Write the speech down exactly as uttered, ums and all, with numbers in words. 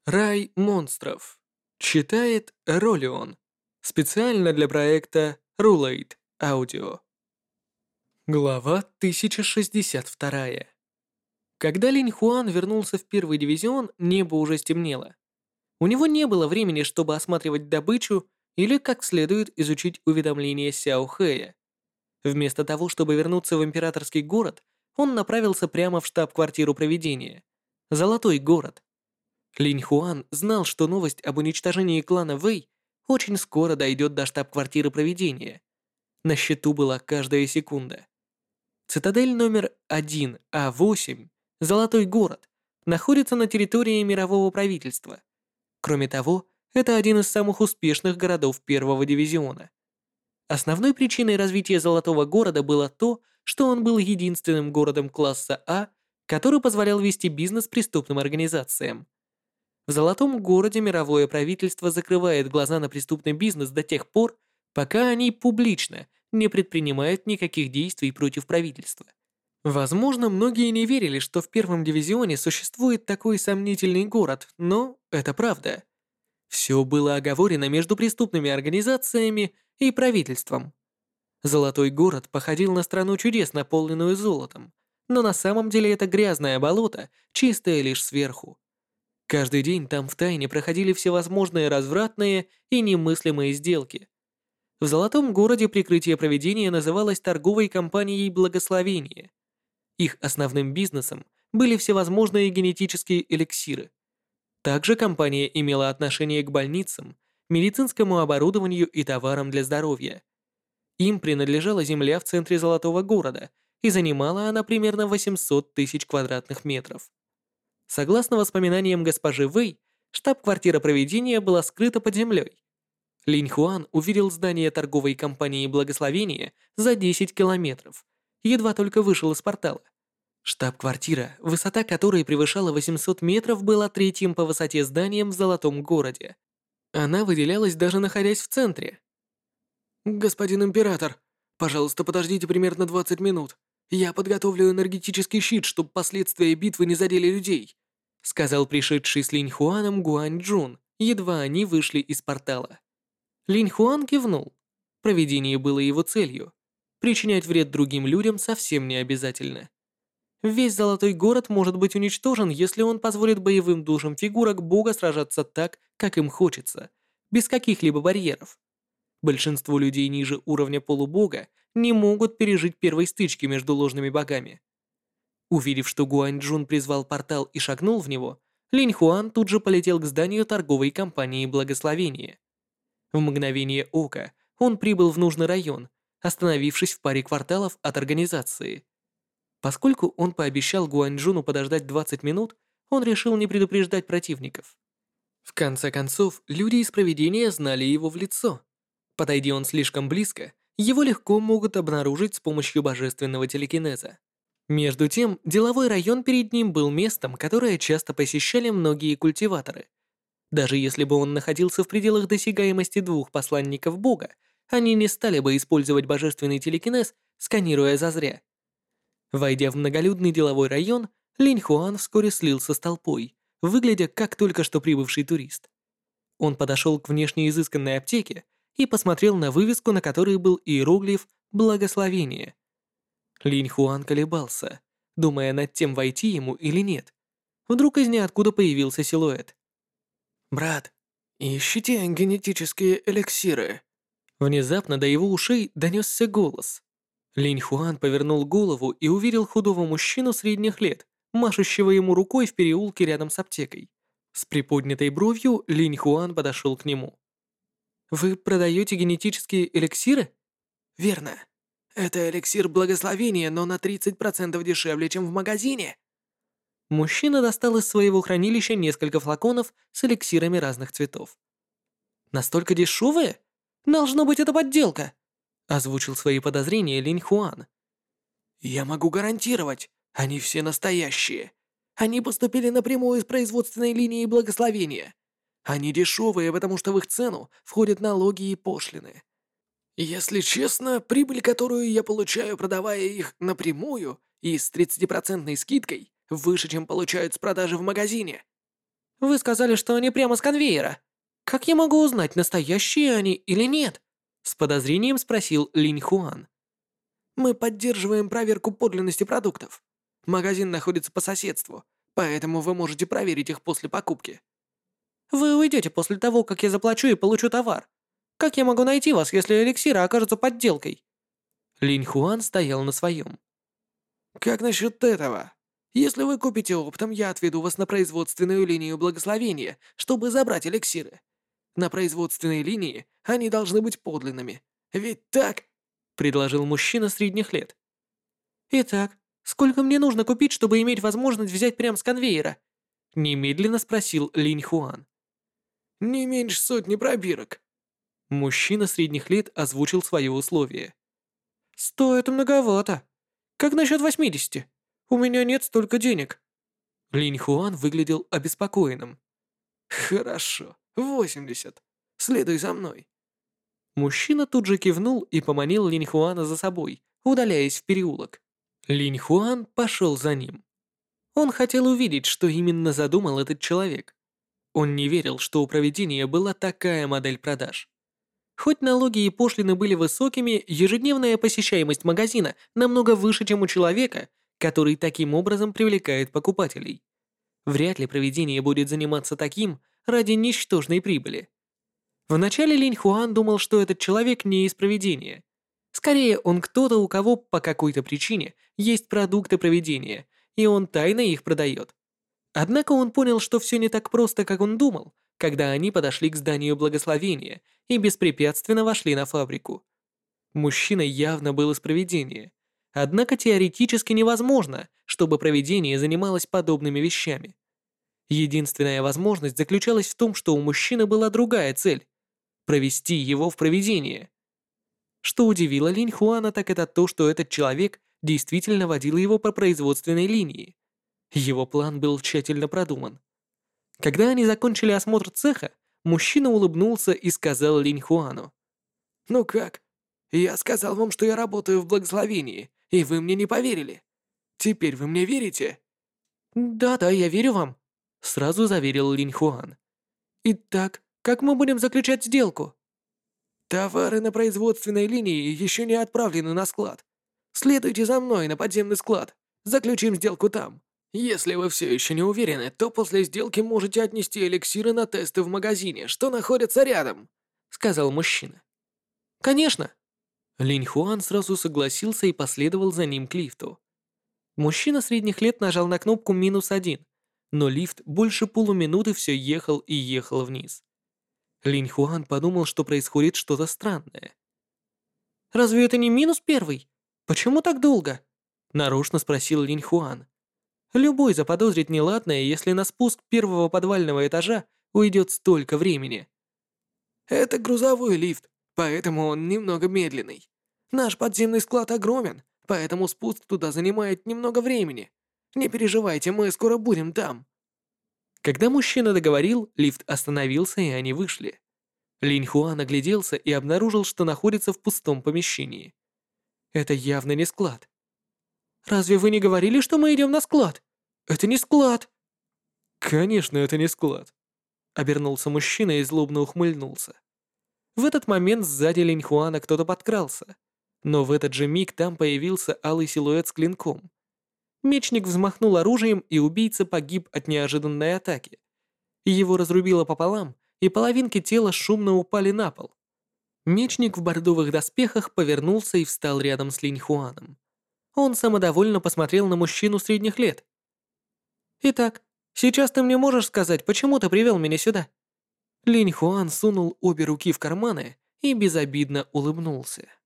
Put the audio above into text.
Рай монстров. Читает Ролион. Специально для проекта Rulate Audio. Глава тысяча шестьдесят два. Когда Линь Хуан вернулся в первый дивизион, небо уже стемнело. У него не было времени, чтобы осматривать добычу или как следует изучить уведомления Сяо Хэя. Вместо того, чтобы вернуться в императорский город, он направился прямо в штаб-квартиру проведения. Золотой город. Линь Хуан знал, что новость об уничтожении клана Вэй очень скоро дойдет до штаб-квартиры проведения. На счету была каждая секунда. Цитадель номер один А восемь, Золотой город, находится на территории мирового правительства. Кроме того, это один из самых успешных городов первого дивизиона. Основной причиной развития Золотого города было то, что он был единственным городом класса А, который позволял вести бизнес преступным организациям. В Золотом городе мировое правительство закрывает глаза на преступный бизнес до тех пор, пока они публично не предпринимают никаких действий против правительства. Возможно, многие не верили, что в первом дивизионе существует такой сомнительный город, но это правда. Все было оговорено между преступными организациями и правительством. Золотой город походил на страну чудес, наполненную золотом, но на самом деле это грязное болото, чистое лишь сверху. Каждый день там втайне проходили всевозможные развратные и немыслимые сделки. В Золотом городе прикрытие проведения называлось торговой компанией «Благословение». Их основным бизнесом были всевозможные генетические эликсиры. Также компания имела отношение к больницам, медицинскому оборудованию и товарам для здоровья. Им принадлежала земля в центре Золотого города, и занимала она примерно восемьсот тысяч квадратных метров. Согласно воспоминаниям госпожи Вэй, штаб-квартира проведения была скрыта под землей. Линь Хуан увидел здание торговой компании «Благословение» за десять километров, едва только вышел из портала. Штаб-квартира, высота которой превышала восемьсот метров, была третьим по высоте зданием в Золотом городе. Она выделялась даже находясь в центре. «Господин император, пожалуйста, подождите примерно двадцать минут. Я подготовлю энергетический щит, чтобы последствия битвы не задели людей», сказал пришедший с Линь Хуаном Гуань Джун, едва они вышли из портала. Линь Хуан кивнул. Провидение было его целью. Причинять вред другим людям совсем не обязательно. Весь Золотой город может быть уничтожен, если он позволит боевым душам фигурок бога сражаться так, как им хочется, без каких-либо барьеров. Большинство людей ниже уровня полубога не могут пережить первой стычки между ложными богами. Увидев, что Гуань Джун призвал портал и шагнул в него, Линь Хуан тут же полетел к зданию торговой компании «Благословение». В мгновение ока он прибыл в нужный район, остановившись в паре кварталов от организации. Поскольку он пообещал Гуань Джуну подождать двадцать минут, он решил не предупреждать противников. В конце концов, люди из провидения знали его в лицо. Подойди он слишком близко, его легко могут обнаружить с помощью божественного телекинеза. Между тем, деловой район перед ним был местом, которое часто посещали многие культиваторы. Даже если бы он находился в пределах досягаемости двух посланников бога, они не стали бы использовать божественный телекинез, сканируя зазря. Войдя в многолюдный деловой район, Линь Хуан вскоре слился с толпой, выглядя как только что прибывший турист. Он подошел к внешне изысканной аптеке и посмотрел на вывеску, на которой был иероглиф «Благословение». Линь Хуан колебался, думая над тем, войти ему или нет. Вдруг из ниоткуда появился силуэт. «Брат, ищите генетические эликсиры». Внезапно до его ушей донесся голос. Линь Хуан повернул голову и увидел худого мужчину средних лет, машущего ему рукой в переулке рядом с аптекой. С приподнятой бровью Линь Хуан подошел к нему. «Вы продаете генетические эликсиры?» «Верно. Это эликсир благословения, но на тридцать процентов дешевле, чем в магазине». Мужчина достал из своего хранилища несколько флаконов с эликсирами разных цветов. «Настолько дешевые? Должно быть, это подделка», озвучил свои подозрения Линь Хуан. «Я могу гарантировать, они все настоящие. Они поступили напрямую из производственной линии благословения. Они дешевые, потому что в их цену входят налоги и пошлины. Если честно, прибыль, которую я получаю, продавая их напрямую и с тридцатипроцентной скидкой, выше, чем получают с продажи в магазине». Вы сказали, что они прямо с конвейера. Как я могу узнать, настоящие они или нет? С подозрением спросил Линь Хуан. Мы поддерживаем проверку подлинности продуктов. Магазин находится по соседству, поэтому вы можете проверить их после покупки. Вы уйдете после того, как я заплачу и получу товар. Как я могу найти вас, если эликсиры окажутся подделкой? Линь Хуан стоял на своем. Как насчет этого? Если вы купите оптом, я отведу вас на производственную линию благословения, чтобы забрать эликсиры. На производственной линии они должны быть подлинными. Ведь так? Предложил мужчина средних лет. Итак, сколько мне нужно купить, чтобы иметь возможность взять прямо с конвейера? Немедленно спросил Линь Хуан. Не меньше сотни пробирок. Мужчина средних лет озвучил свое условие. Сто это многовато. Как насчет восьмидесяти? У меня нет столько денег. Линь Хуан выглядел обеспокоенным. Хорошо, восемьдесят. Следуй за мной. Мужчина тут же кивнул и поманил Линь Хуана за собой, удаляясь в переулок. Линь Хуан пошел за ним. Он хотел увидеть, что именно задумал этот человек. Он не верил, что у провидения была такая модель продаж. Хоть налоги и пошлины были высокими, ежедневная посещаемость магазина намного выше, чем у человека, который таким образом привлекает покупателей. Вряд ли провидение будет заниматься таким ради ничтожной прибыли. Вначале Линь Хуан думал, что этот человек не из провидения. Скорее, он кто-то, у кого по какой-то причине есть продукты провидения, и он тайно их продает. Однако он понял, что все не так просто, как он думал, когда они подошли к зданию благословения и беспрепятственно вошли на фабрику. Мужчина явно был из провидения. Однако теоретически невозможно, чтобы провидение занималось подобными вещами. Единственная возможность заключалась в том, что у мужчины была другая цель – провести его в провидение. Что удивило Линь Хуана, так это то, что этот человек действительно водил его по производственной линии. Его план был тщательно продуман. Когда они закончили осмотр цеха, мужчина улыбнулся и сказал Линь Хуану. «Ну как? Я сказал вам, что я работаю в благословении, и вы мне не поверили. Теперь вы мне верите?» «Да-да, я верю вам», — сразу заверил Линь Хуан. «Итак, как мы будем заключать сделку?» «Товары на производственной линии еще не отправлены на склад. Следуйте за мной на подземный склад. Заключим сделку там. Если вы все еще не уверены, то после сделки можете отнести эликсиры на тесты в магазине, что находится рядом», — сказал мужчина. «Конечно». Линь Хуан сразу согласился и последовал за ним к лифту. Мужчина средних лет нажал на кнопку минус один, но лифт больше полуминуты все ехал и ехал вниз. Линь Хуан подумал, что происходит что-то странное. «Разве это не минус первый? Почему так долго?» — нарочно спросил Линь Хуан. Любой заподозрит неладное, если на спуск первого подвального этажа уйдет столько времени. Это грузовой лифт, поэтому он немного медленный. Наш подземный склад огромен, поэтому спуск туда занимает немного времени. Не переживайте, мы скоро будем там. Когда мужчина договорил, лифт остановился, и они вышли. Линь Хуан огляделся и обнаружил, что находится в пустом помещении. Это явно не склад. «Разве вы не говорили, что мы идем на склад? Это не склад!» «Конечно, это не склад!» Обернулся мужчина и злобно ухмыльнулся. В этот момент сзади Линь Хуана кто-то подкрался, но в этот же миг там появился алый силуэт с клинком. Мечник взмахнул оружием, и убийца погиб от неожиданной атаки. Его разрубило пополам, и половинки тела шумно упали на пол. Мечник в бордовых доспехах повернулся и встал рядом с Линь Хуаном. Он самодовольно посмотрел на мужчину средних лет. «Итак, сейчас ты мне можешь сказать, почему ты привел меня сюда?» Линь Хуан сунул обе руки в карманы и безобидно улыбнулся.